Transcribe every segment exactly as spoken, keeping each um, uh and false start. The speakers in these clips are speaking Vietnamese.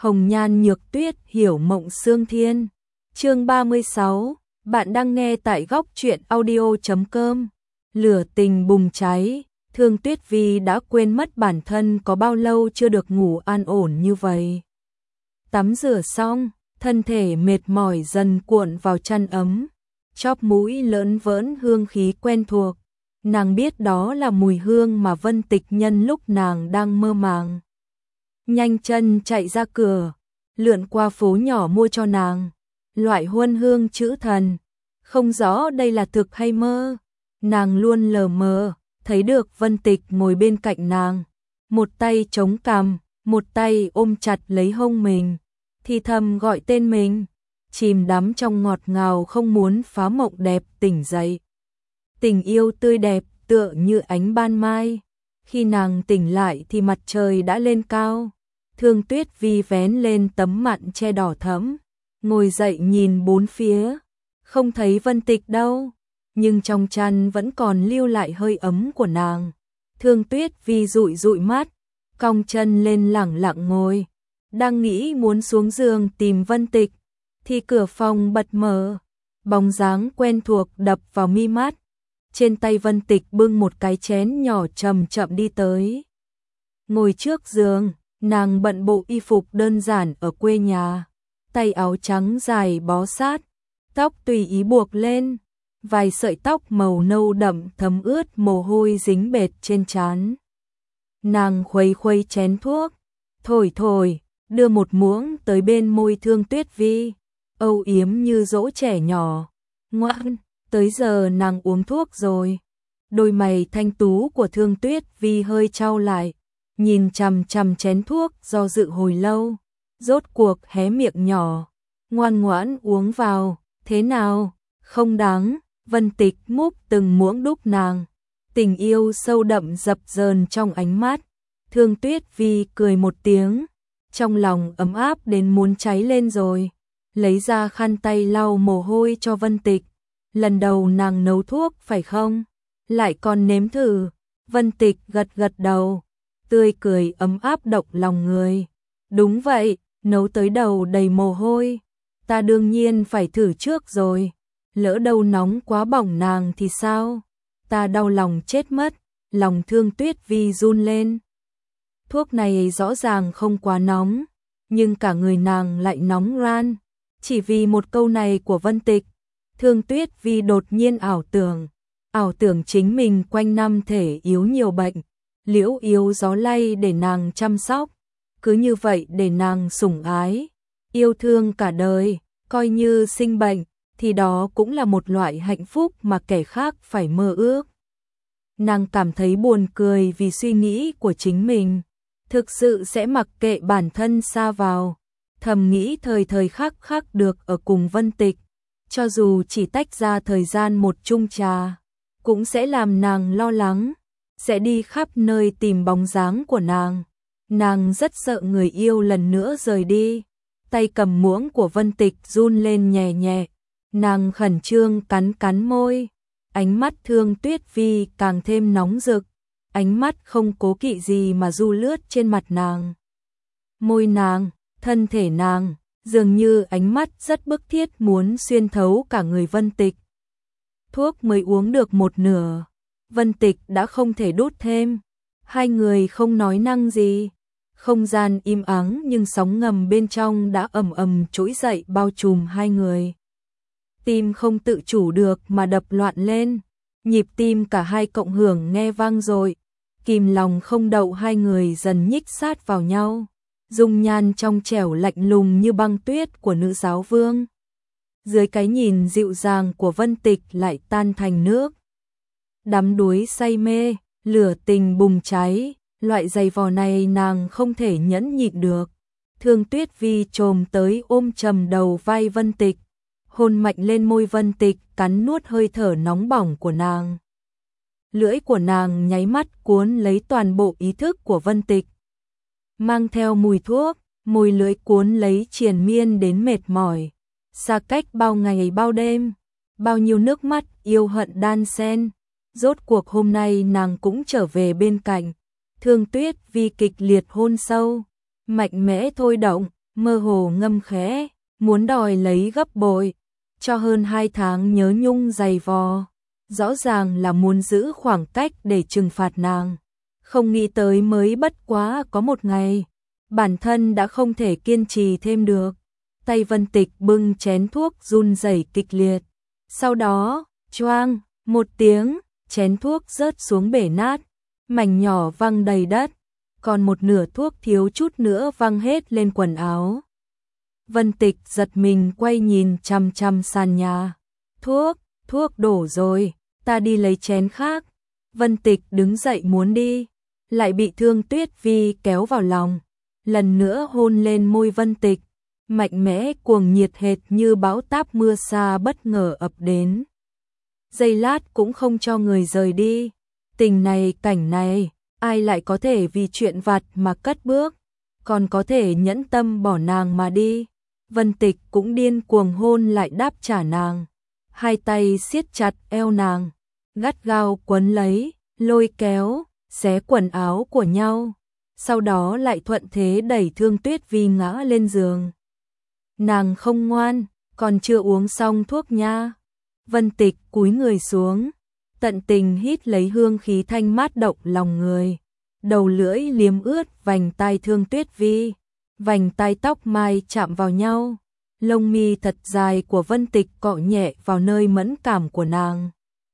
Hồng nhan nhược tuyết hiểu mộng xương thiên. Chương ba mươi sáu, bạn đang nghe tại góc truyện audio chấm com. Lửa tình bùng cháy, Thương Tuyết Vi đã quên mất bản thân có bao lâu chưa được ngủ an ổn như vậy. Tắm rửa xong, thân thể mệt mỏi dần cuộn vào chăn ấm, chóp mũi lởn vởn hương khí quen thuộc. Nàng biết đó là mùi hương mà Vân Tịch nhân lúc nàng đang mơ màng. Nhanh chân chạy ra cửa, lượn qua phố nhỏ mua cho nàng loại huân hương chữ thần. Không rõ đây là thực hay mơ, nàng luôn lờ mờ thấy được Vân Tịch ngồi bên cạnh nàng, một tay chống cằm, một tay ôm chặt lấy hông mình, thì thầm gọi tên mình, chìm đắm trong ngọt ngào không muốn phá mộng đẹp tỉnh dậy. Tình yêu tươi đẹp tựa như ánh ban mai, khi nàng tỉnh lại thì mặt trời đã lên cao. Thương Tuyết Vi vén lên tấm mặn che đỏ thẫm, ngồi dậy nhìn bốn phía, không thấy Vân Tịch đâu, nhưng trong chăn vẫn còn lưu lại hơi ấm của nàng. Thương Tuyết Vi dụi dụi mắt, cong chân lên lẳng lặng ngồi, đang nghĩ muốn xuống giường tìm Vân Tịch, thì cửa phòng bật mở, bóng dáng quen thuộc đập vào mi mắt. Trên tay Vân Tịch bưng một cái chén nhỏ chậm chậm đi tới. Ngồi trước giường, nàng bận bộ y phục đơn giản ở quê nhà, tay áo trắng dài bó sát, tóc tùy ý buộc lên, vài sợi tóc màu nâu đậm thấm ướt mồ hôi dính bệt trên trán. Nàng khuấy khuấy chén thuốc, thổi thổi, đưa một muỗng tới bên môi Thương Tuyết Vi, âu yếm như dỗ trẻ nhỏ. Ngoan, tới giờ nàng uống thuốc rồi. Đôi mày thanh tú của Thương Tuyết Vi hơi chau lại, nhìn chằm chằm chén thuốc do dự hồi lâu, rốt cuộc hé miệng nhỏ, ngoan ngoãn uống vào. Thế nào, không đáng? Vân Tịch múc từng muỗng đúc nàng, tình yêu sâu đậm dập dờn trong ánh mắt. Thương Tuyết Vi cười một tiếng, trong lòng ấm áp đến muốn cháy lên rồi, lấy ra khăn tay lau mồ hôi cho Vân Tịch. Lần đầu nàng nấu thuốc phải không? Lại còn nếm thử. Vân Tịch gật gật đầu, tươi cười ấm áp động lòng người. Đúng vậy, nấu tới đầu đầy mồ hôi, ta đương nhiên phải thử trước rồi. Lỡ đâu nóng quá bỏng nàng thì sao? Ta đau lòng chết mất. Lòng Thương Tuyết Vi run lên. Thuốc này rõ ràng không quá nóng, nhưng cả người nàng lại nóng ran. Chỉ vì một câu này của Vân Tịch, Thương Tuyết Vi đột nhiên ảo tưởng, ảo tưởng chính mình quanh năm thể yếu nhiều bệnh, liễu yếu gió lay để nàng chăm sóc, cứ như vậy để nàng sủng ái, yêu thương cả đời. Coi như sinh bệnh, thì đó cũng là một loại hạnh phúc mà kẻ khác phải mơ ước. Nàng cảm thấy buồn cười vì suy nghĩ của chính mình, thực sự sẽ mặc kệ bản thân sa vào, thầm nghĩ thời thời khắc khắc được ở cùng Vân Tịch, cho dù chỉ tách ra thời gian một chung trà, cũng sẽ làm nàng lo lắng, sẽ đi khắp nơi tìm bóng dáng của nàng. Nàng rất sợ người yêu lần nữa rời đi. Tay cầm muỗng của Vân Tịch run lên nhẹ nhẹ, nàng khẩn trương cắn cắn môi, ánh mắt Thương Tuyết Vi càng thêm nóng rực, ánh mắt không cố kỵ gì mà du lướt trên mặt nàng. Môi nàng, thân thể nàng, dường như ánh mắt rất bức thiết muốn xuyên thấu cả người Vân Tịch. Thuốc mới uống được một nửa, Vân Tịch đã không thể đút thêm, hai người không nói năng gì. Không gian im ắng nhưng sóng ngầm bên trong đã ầm ầm trỗi dậy bao trùm hai người. Tim không tự chủ được mà đập loạn lên, nhịp tim cả hai cộng hưởng nghe vang dội, kìm lòng không đậu hai người dần nhích sát vào nhau, dung nhan trong trẻo lạnh lùng như băng tuyết của nữ giáo vương. Dưới cái nhìn dịu dàng của Vân Tịch lại tan thành nước. Đắm đuối say mê, lửa tình bùng cháy. Loại giày vò này nàng không thể nhẫn nhịn được. Thương Tuyết Vi chồm tới ôm chầm đầu vai Vân Tịch, hôn mạnh lên môi Vân Tịch, cắn nuốt hơi thở nóng bỏng của nàng. Lưỡi của nàng nháy mắt cuốn lấy toàn bộ ý thức của Vân Tịch, mang theo mùi thuốc, môi lưỡi cuốn lấy triền miên đến mệt mỏi. Xa cách bao ngày bao đêm, bao nhiêu nước mắt yêu hận đan xen, rốt cuộc hôm nay nàng cũng trở về bên cạnh. Thương Tuyết Vi kịch liệt hôn sâu, mạnh mẽ thôi động, mơ hồ ngâm khẽ, muốn đòi lấy gấp bội, cho hơn hai tháng nhớ nhung dày vò, rõ ràng là muốn giữ khoảng cách để trừng phạt nàng. Không nghĩ tới mới bất quá có một ngày, bản thân đã không thể kiên trì thêm được. Tay Vân Tịch bưng chén thuốc run rẩy kịch liệt. Sau đó, choang, một tiếng, chén thuốc rớt xuống bể nát, mảnh nhỏ văng đầy đất, còn một nửa thuốc thiếu chút nữa văng hết lên quần áo. Vân Tịch giật mình quay nhìn chằm chằm sàn nhà. Thuốc, thuốc đổ rồi, ta đi lấy chén khác. Vân Tịch đứng dậy muốn đi, lại bị Thương Tuyết Vi kéo vào lòng, lần nữa hôn lên môi Vân Tịch, mạnh mẽ cuồng nhiệt hệt như bão táp mưa xa bất ngờ ập đến. Giây lát cũng không cho người rời đi. Tình này cảnh này, ai lại có thể vì chuyện vặt mà cất bước, còn có thể nhẫn tâm bỏ nàng mà đi. Vân Tịch cũng điên cuồng hôn lại đáp trả nàng, hai tay siết chặt eo nàng, gắt gao quấn lấy, lôi kéo, xé quần áo của nhau, sau đó lại thuận thế đẩy Thương Tuyết Vi ngã lên giường. Nàng không ngoan, còn chưa uống xong thuốc nha. Vân Tịch cúi người xuống, tận tình hít lấy hương khí thanh mát động lòng người, đầu lưỡi liếm ướt vành tai Thương Tuyết Vi, vành tai tóc mai chạm vào nhau, lông mi thật dài của Vân Tịch cọ nhẹ vào nơi mẫn cảm của nàng.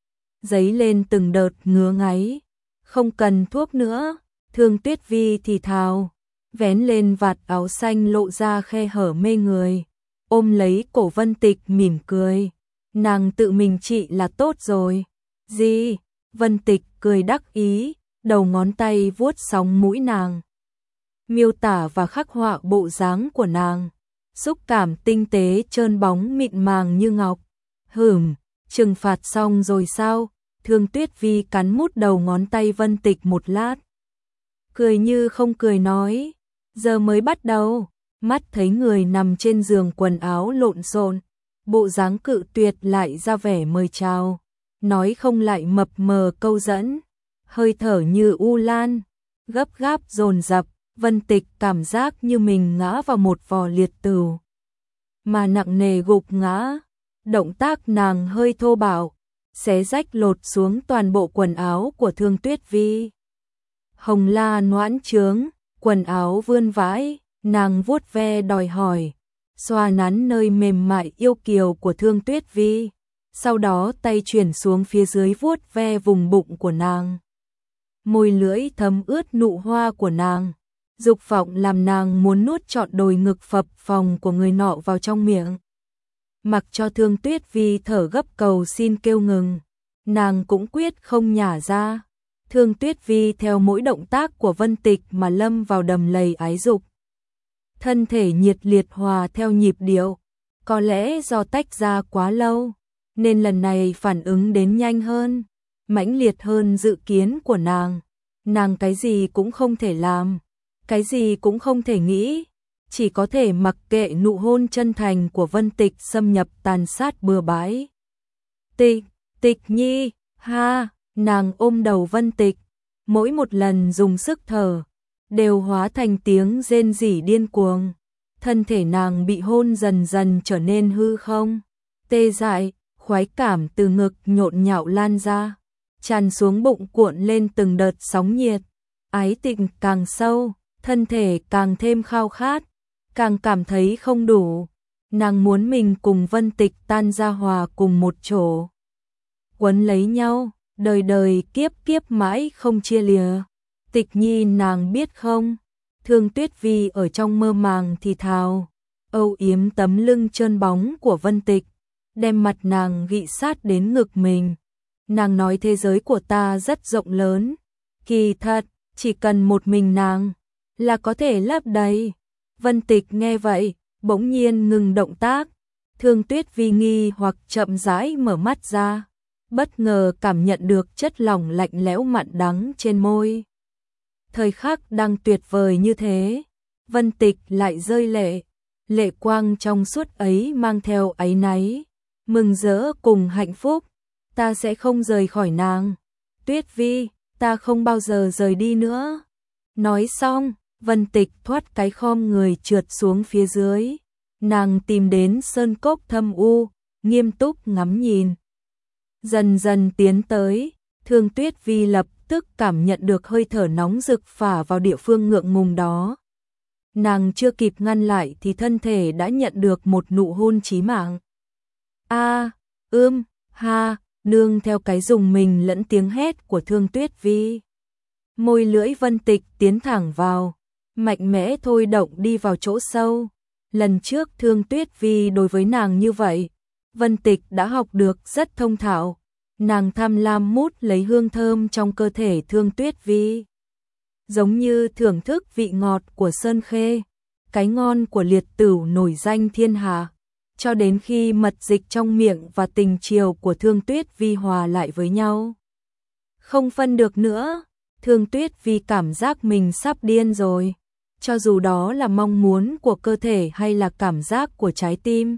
Dấy lên từng đợt ngứa ngáy. Không cần thuốc nữa, Thương Tuyết Vi thì thào, vén lên vạt áo xanh lộ ra khe hở mê người, ôm lấy cổ Vân Tịch mỉm cười. Nàng tự mình trị là tốt rồi. Gì? Vân Tịch cười đắc ý, đầu ngón tay vuốt sóng mũi nàng, miêu tả và khắc họa bộ dáng của nàng, xúc cảm tinh tế trơn bóng mịn màng như ngọc. Hửm, trừng phạt xong rồi sao? Thương Tuyết Vi cắn mút đầu ngón tay Vân Tịch một lát, cười như không cười nói, giờ mới bắt đầu. Mắt thấy người nằm trên giường quần áo lộn xộn, bộ dáng cự tuyệt lại ra vẻ mời chào, nói không lại mập mờ câu dẫn, hơi thở như u lan, gấp gáp dồn dập. Vân Tịch cảm giác như mình ngã vào một vò liệt tửu, mà nặng nề gục ngã. Động tác nàng hơi thô bạo, xé rách lột xuống toàn bộ quần áo của Thương Tuyết Vi. Hồng la noãn trướng, quần áo vươn vãi, nàng vuốt ve đòi hỏi, xoa nắn nơi mềm mại yêu kiều của Thương Tuyết Vi, sau đó tay chuyển xuống phía dưới vuốt ve vùng bụng của nàng. Môi lưỡi thấm ướt nụ hoa của nàng, dục vọng làm nàng muốn nuốt trọn đồi ngực phập phồng của người nọ vào trong miệng. Mặc cho Thương Tuyết Vi thở gấp cầu xin kêu ngừng, nàng cũng quyết không nhả ra. Thương Tuyết Vi theo mỗi động tác của Vân Tịch mà lâm vào đầm lầy ái dục. Thân thể nhiệt liệt hòa theo nhịp điệu, có lẽ do tách ra quá lâu, nên lần này phản ứng đến nhanh hơn, mãnh liệt hơn dự kiến của nàng. Nàng cái gì cũng không thể làm, cái gì cũng không thể nghĩ, chỉ có thể mặc kệ nụ hôn chân thành của Vân Tịch xâm nhập tàn sát bừa bãi. Tịch, Tịch Nhi, ha, nàng ôm đầu Vân Tịch, mỗi một lần dùng sức thở, đều hóa thành tiếng rên rỉ điên cuồng. Thân thể nàng bị hôn dần dần trở nên hư không, tê dại, khoái cảm từ ngực nhộn nhạo lan ra, tràn xuống bụng cuộn lên từng đợt sóng nhiệt. Ái tình càng sâu, thân thể càng thêm khao khát, càng cảm thấy không đủ. Nàng muốn mình cùng Vân Tịch tan ra hòa cùng một chỗ, quấn lấy nhau, đời đời kiếp kiếp mãi không chia lìa. Tịch Nhi nàng biết không? Thương Tuyết Vi ở trong mơ màng thì thào, âu yếm tấm lưng trơn bóng của Vân Tịch, đem mặt nàng gị sát đến ngực mình. Nàng nói thế giới của ta rất rộng lớn, kỳ thật, chỉ cần một mình nàng là có thể lấp đầy. Vân Tịch nghe vậy, bỗng nhiên ngừng động tác. Thương Tuyết Vi nghi hoặc chậm rãi mở mắt ra, bất ngờ cảm nhận được chất lỏng lạnh lẽo mặn đắng trên môi. Thời khắc đang tuyệt vời như thế, Vân Tịch lại rơi lệ, lệ quang trong suốt ấy mang theo áy náy, mừng rỡ cùng hạnh phúc. Ta sẽ không rời khỏi nàng, Tuyết Vi, ta không bao giờ rời đi nữa. Nói xong, Vân Tịch thoát cái khom người trượt xuống phía dưới. Nàng tìm đến sơn cốc thâm u, nghiêm túc ngắm nhìn. Dần dần tiến tới, Thương Tuyết Vi lập tức cảm nhận được hơi thở nóng rực phả vào địa phương ngượng ngùng đó. Nàng chưa kịp ngăn lại thì thân thể đã nhận được một nụ hôn chí mạng. A, ưm, ha, nương theo cái rùng mình lẫn tiếng hét của Thương Tuyết Vi. Môi lưỡi Vân Tịch tiến thẳng vào, mạnh mẽ thôi động đi vào chỗ sâu. Lần trước Thương Tuyết Vi đối với nàng như vậy, Vân Tịch đã học được rất thông thạo. Nàng tham lam mút lấy hương thơm trong cơ thể Thương Tuyết Vi, giống như thưởng thức vị ngọt của sơn khê, cái ngon của liệt tửu nổi danh thiên hạ, cho đến khi mật dịch trong miệng và tình chiều của Thương Tuyết Vi hòa lại với nhau. Không phân được nữa, Thương Tuyết Vi cảm giác mình sắp điên rồi, cho dù đó là mong muốn của cơ thể hay là cảm giác của trái tim,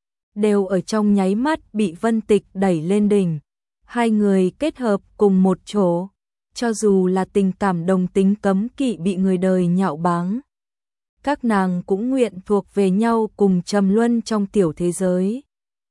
đều ở trong nháy mắt bị Vân Tịch đẩy lên đỉnh. Hai người kết hợp cùng một chỗ, cho dù là tình cảm đồng tính cấm kỵ bị người đời nhạo báng, các nàng cũng nguyện thuộc về nhau cùng trầm luân trong tiểu thế giới.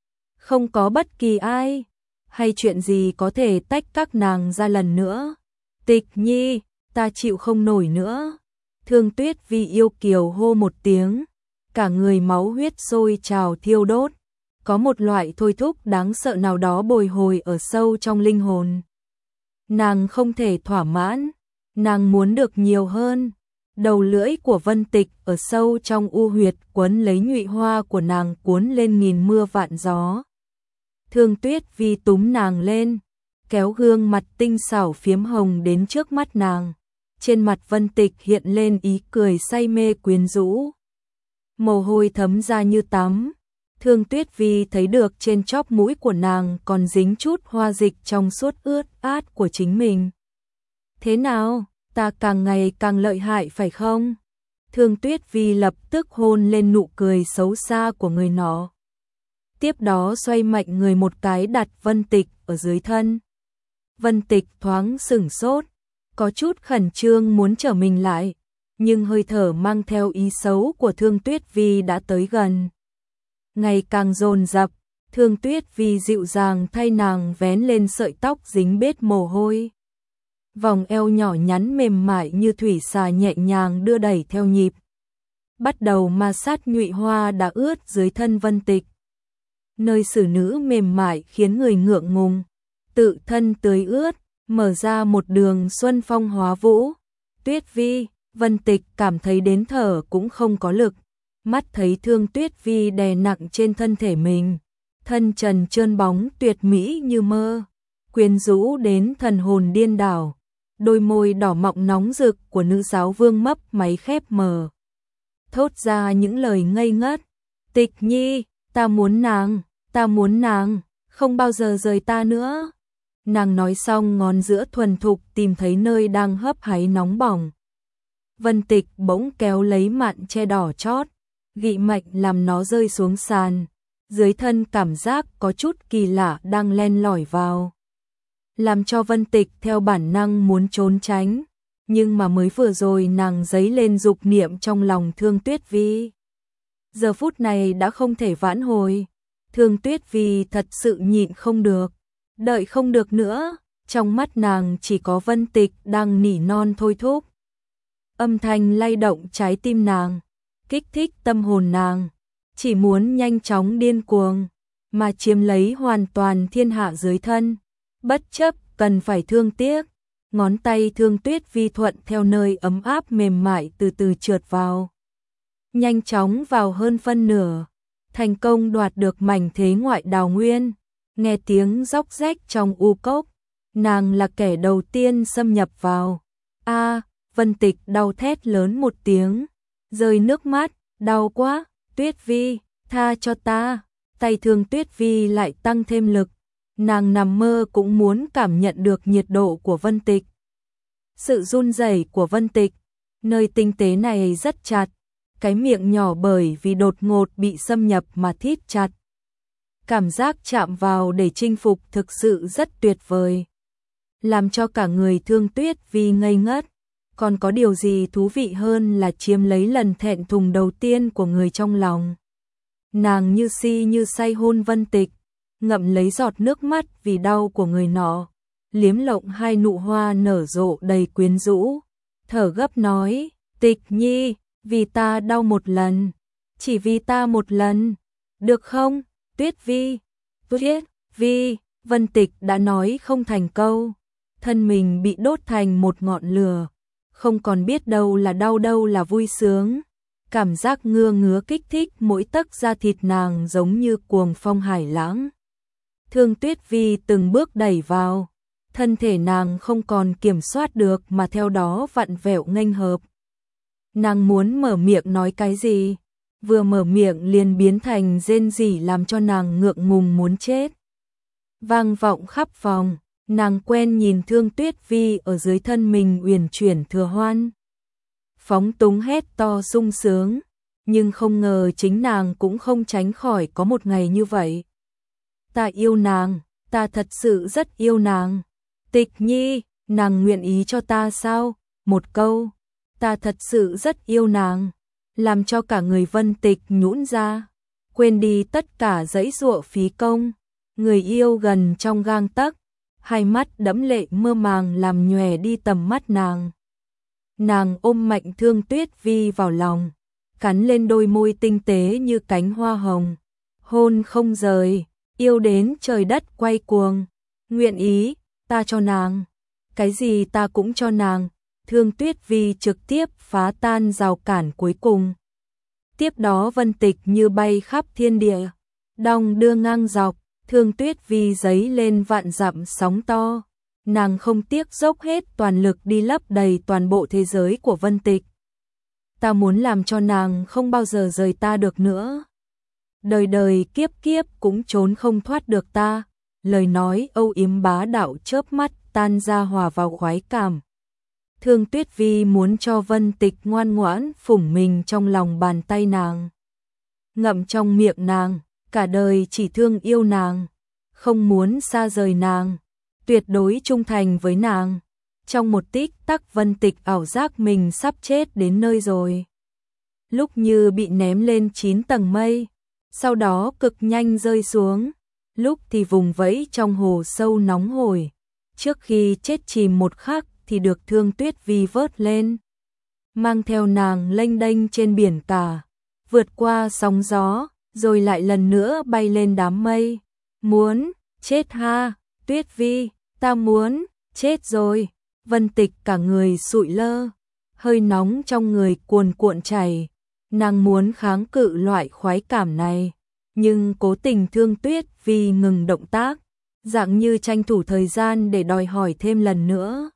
Không có bất kỳ ai hay chuyện gì có thể tách các nàng ra lần nữa. Tịch Nhi, ta chịu không nổi nữa. Thương Tuyết Vi yêu kiều hô một tiếng, cả người máu huyết sôi trào thiêu đốt. Có một loại thôi thúc đáng sợ nào đó bồi hồi ở sâu trong linh hồn. Nàng không thể thỏa mãn, nàng muốn được nhiều hơn. Đầu lưỡi của Vân Tịch ở sâu trong u huyệt quấn lấy nhụy hoa của nàng cuốn lên nghìn mưa vạn gió. Thương Tuyết Vi túm nàng lên, kéo gương mặt tinh xảo phiếm hồng đến trước mắt nàng. Trên mặt Vân Tịch hiện lên ý cười say mê quyến rũ. Mồ hôi thấm ra như tắm. Thương Tuyết Vi thấy được trên chóp mũi của nàng còn dính chút hoa dịch trong suốt ướt át của chính mình. Thế nào, ta càng ngày càng lợi hại phải không? Thương Tuyết Vi lập tức hôn lên nụ cười xấu xa của người nó. Tiếp đó xoay mạnh người một cái đặt Vân Tịch ở dưới thân. Vân Tịch thoáng sửng sốt, có chút khẩn trương muốn trở mình lại, nhưng hơi thở mang theo ý xấu của Thương Tuyết Vi đã tới gần. Ngày càng dồn dập, Thương Tuyết Vi dịu dàng thay nàng vén lên sợi tóc dính bết mồ hôi. Vòng eo nhỏ nhắn mềm mại như thủy xà nhẹ nhàng đưa đẩy theo nhịp. Bắt đầu ma sát nhụy hoa đã ướt dưới thân Vân Tịch. Nơi xử nữ mềm mại khiến người ngượng ngùng, tự thân tưới ướt, mở ra một đường xuân phong hóa vũ. Tuyết Vi, Vân Tịch cảm thấy đến thở cũng không có lực. Mắt thấy Thương Tuyết Vi đè nặng trên thân thể mình, thân trần trơn bóng tuyệt mỹ như mơ, quyến rũ đến thần hồn điên đảo. Đôi môi đỏ mọng nóng rực của nữ giáo vương mấp máy khép mờ, thốt ra những lời ngây ngất. Tịch Nhi, ta muốn nàng, ta muốn nàng, không bao giờ rời ta nữa. Nàng nói xong ngón giữa thuần thục tìm thấy nơi đang hấp háy nóng bỏng. Vân Tịch bỗng kéo lấy mạn che đỏ chót, gị mạnh làm nó rơi xuống sàn. Dưới thân cảm giác có chút kỳ lạ đang len lỏi vào, làm cho Vân Tịch theo bản năng muốn trốn tránh. Nhưng mà mới vừa rồi nàng dấy lên dục niệm trong lòng Thương Tuyết Vi. Giờ phút này đã không thể vãn hồi. Thương Tuyết Vi thật sự nhịn không được, đợi không được nữa. Trong mắt nàng chỉ có Vân Tịch đang nỉ non thôi thúc. Âm thanh lay động trái tim nàng, kích thích tâm hồn nàng, chỉ muốn nhanh chóng điên cuồng, mà chiếm lấy hoàn toàn thiên hạ dưới thân, bất chấp cần phải thương tiếc. Ngón tay Thương Tuyết Vi thuận theo nơi ấm áp mềm mại từ từ trượt vào, nhanh chóng vào hơn phân nửa, thành công đoạt được mảnh thế ngoại đào nguyên. Nghe tiếng róc rách trong u cốc, nàng là kẻ đầu tiên xâm nhập vào. A, Vân Tịch đau thét lớn một tiếng, rơi nước mắt, đau quá. Tuyết Vi, tha cho ta. Tay Thương Tuyết Vi lại tăng thêm lực, nàng nằm mơ cũng muốn cảm nhận được nhiệt độ của Vân Tịch. Sự run rẩy của Vân Tịch, nơi tinh tế này rất chặt, cái miệng nhỏ bởi vì đột ngột bị xâm nhập mà thít chặt. Cảm giác chạm vào để chinh phục thực sự rất tuyệt vời, làm cho cả người Thương Tuyết Vi ngây ngất. còn có điều gì thú vị hơn là chiếm lấy lần thẹn thùng đầu tiên của người trong lòng. Nàng như si như say hôn Vân Tịch, ngậm lấy giọt nước mắt vì đau của người nọ, liếm lộng hai nụ hoa nở rộ đầy quyến rũ, thở gấp nói, Tịch Nhi, vì ta đau một lần, chỉ vì ta một lần, được không, Tuyết Vi, Tuyết Vi, Vân Tịch đã nói không thành câu, thân mình bị đốt thành một ngọn lửa, không còn biết đâu là đau đâu là vui sướng. Cảm giác ngưa ngứa kích thích mỗi tấc da thịt nàng giống như cuồng phong hải lãng. Thương Tuyết Vi từng bước đẩy vào, thân thể nàng không còn kiểm soát được mà theo đó vặn vẹo nghênh hợp. Nàng muốn mở miệng nói cái gì, vừa mở miệng liền biến thành rên rỉ làm cho nàng ngượng ngùng muốn chết. Vang vọng khắp phòng, nàng quen nhìn Thương Tuyết Vi ở dưới thân mình uyển chuyển thừa hoan. Phóng túng hét to sung sướng, nhưng không ngờ chính nàng cũng không tránh khỏi có một ngày như vậy. Ta yêu nàng, ta thật sự rất yêu nàng. Tịch Nhi, nàng nguyện ý cho ta sao? Một câu, ta thật sự rất yêu nàng, làm cho cả người Vân Tịch nhũn ra, quên đi tất cả dãy dụa phí công, người yêu gần trong gang tấc, hai mắt đẫm lệ mơ màng làm nhòe đi tầm mắt nàng. Nàng ôm mạnh Thương Tuyết Vi vào lòng, cắn lên đôi môi tinh tế như cánh hoa hồng, hôn không rời, yêu đến trời đất quay cuồng, nguyện ý, ta cho nàng, cái gì ta cũng cho nàng. Thương Tuyết Vi trực tiếp phá tan rào cản cuối cùng. Tiếp đó Vân Tịch như bay khắp thiên địa, đong đưa ngang dọc, Thương Tuyết Vi giấy lên vạn dặm sóng to. Nàng không tiếc dốc hết toàn lực đi lấp đầy toàn bộ thế giới của Vân Tịch. Ta muốn làm cho nàng không bao giờ rời ta được nữa. Đời đời kiếp kiếp cũng trốn không thoát được ta. Lời nói âu yếm bá đạo chớp mắt tan ra hòa vào khoái cảm. Thương Tuyết Vi muốn cho Vân Tịch ngoan ngoãn phủng mình trong lòng bàn tay nàng, ngậm trong miệng nàng, cả đời chỉ thương yêu nàng, không muốn xa rời nàng, tuyệt đối trung thành với nàng. Trong một tích tắc Vân Tịch ảo giác mình sắp chết đến nơi rồi. Lúc như bị ném lên chín tầng mây, sau đó cực nhanh rơi xuống, lúc thì vùng vẫy trong hồ sâu nóng hổi, trước khi chết chìm một khắc thì được Thương Tuyết Vi vớt lên, mang theo nàng lênh đênh trên biển cả, vượt qua sóng gió, rồi lại lần nữa bay lên đám mây. Muốn chết ha, Tuyết Vi, ta muốn chết rồi. Vân Tịch cả người sụi lơ, hơi nóng trong người cuồn cuộn chảy, nàng muốn kháng cự loại khoái cảm này, nhưng cố tình Thương Tuyết Vi ngừng động tác, dạng như tranh thủ thời gian để đòi hỏi thêm lần nữa.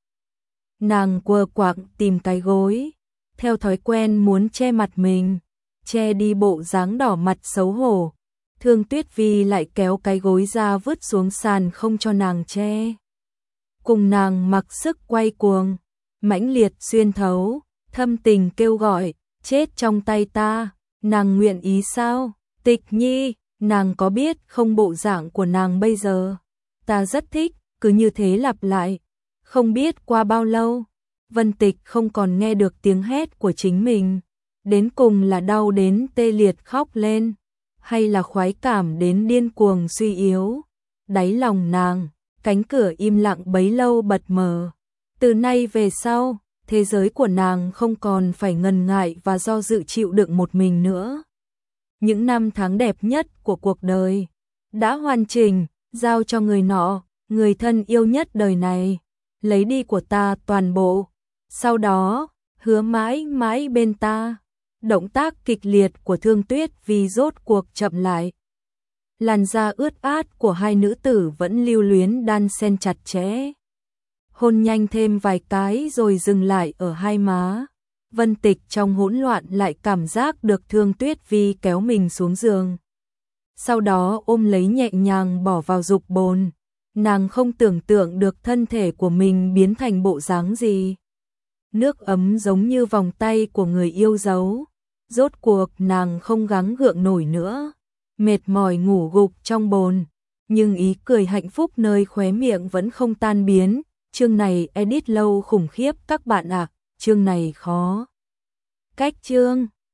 Nàng quơ quạng tìm cái gối, theo thói quen muốn che mặt mình, che đi bộ dáng đỏ mặt xấu hổ. Thương Tuyết Vi lại kéo cái gối ra vứt xuống sàn không cho nàng che. Cùng nàng mặc sức quay cuồng, mãnh liệt xuyên thấu, thâm tình kêu gọi, chết trong tay ta, nàng nguyện ý sao? Tịch Nhi, nàng có biết không bộ dạng của nàng bây giờ? Ta rất thích, cứ như thế lặp lại. Không biết qua bao lâu, Vân Tịch không còn nghe được tiếng hét của chính mình, đến cùng là đau đến tê liệt khóc lên, hay là khoái cảm đến điên cuồng suy yếu. Đáy lòng nàng, cánh cửa im lặng bấy lâu bật mở. Từ nay về sau, thế giới của nàng không còn phải ngần ngại và do dự chịu đựng một mình nữa. Những năm tháng đẹp nhất của cuộc đời đã hoàn chỉnh, giao cho người nọ, người thân yêu nhất đời này, lấy đi của ta toàn bộ. Sau đó, hứa mãi mãi bên ta. Động tác kịch liệt của Thương Tuyết Vi rốt cuộc chậm lại. Làn da ướt át của hai nữ tử vẫn lưu luyến đan xen chặt chẽ. Hôn nhanh thêm vài cái rồi dừng lại ở hai má. Vân Tịch trong hỗn loạn lại cảm giác được Thương Tuyết Vi kéo mình xuống giường. Sau đó ôm lấy nhẹ nhàng bỏ vào dục bồn. Nàng không tưởng tượng được thân thể của mình biến thành bộ dáng gì. Nước ấm giống như vòng tay của người yêu dấu. Rốt cuộc nàng không gắng gượng nổi nữa, mệt mỏi ngủ gục trong bồn, nhưng ý cười hạnh phúc nơi khóe miệng vẫn không tan biến. Chương này edit lâu khủng khiếp các bạn ạ. À. chương này khó cách chương.